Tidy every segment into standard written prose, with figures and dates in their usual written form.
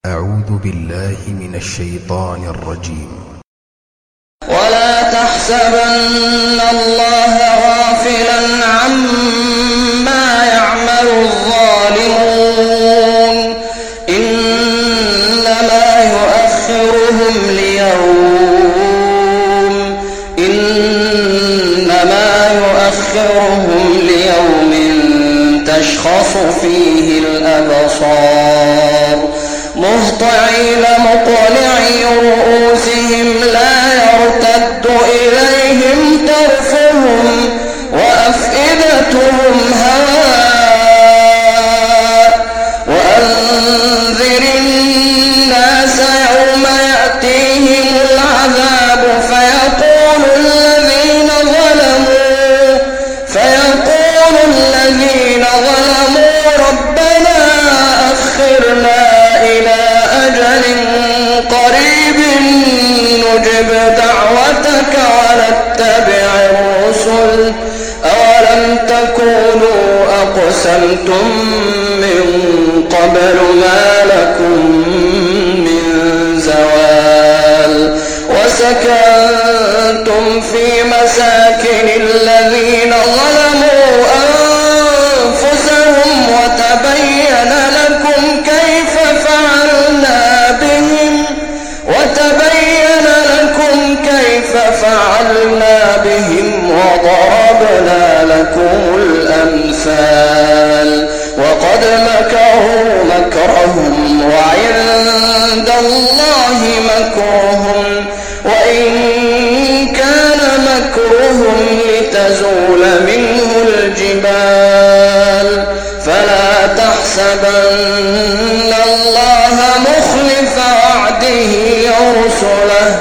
أعوذ بالله من الشيطان الرجيم. ولا تحسبن الله غافلا عما يعمل الظالمون إنما يؤخرهم ليوم تشخص فيه الأبصار مهطعين مقنعي رؤوسهم لا يرتد إليهم طرفهم وأفئدتهم هواء وأنذر الناس يوم يأتيهم العذاب فيقول الذين ظلموا ربنا أخرنا إلى أجل قريب نجب دعوتك ونتبع الرسل أولم تكونوا أقسمتم من قبل ما لكم من زوال وسكنتم في مساكن الذين ظلموا أنفسهم وتبين لكم كيف فعلنا بهم وضربنا لكم الأمثال وقد مكروا مكرهم وعند الله مكرهم وإن كان مكرهم لتزول منه الجبال فلا تحسبن الله مخلف وعده رسله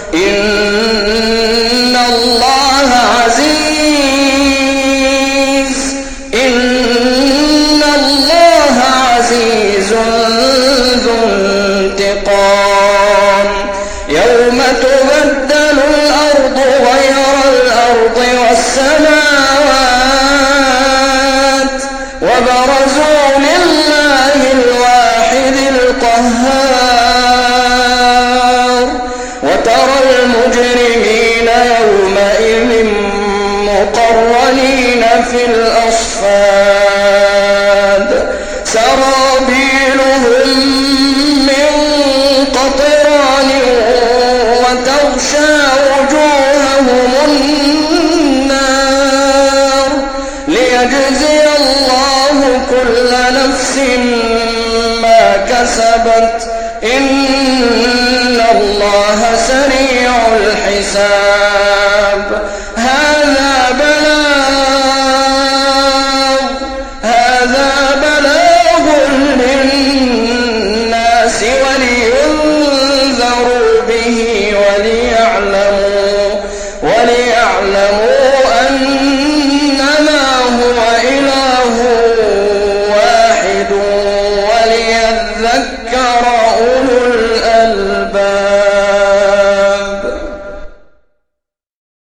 إن الله عزيز ذو انتقام يوم تبدل الأرض غير الأرض والسماوات وبرزوا لله الواحد القهار وترى المجرمين يومئذ مقرنين في الأصفاد سرابيلهم من قطران وتغشى وجوههم النار ليجزي الله كل نفس ما كسبت إن الله سريع الحساب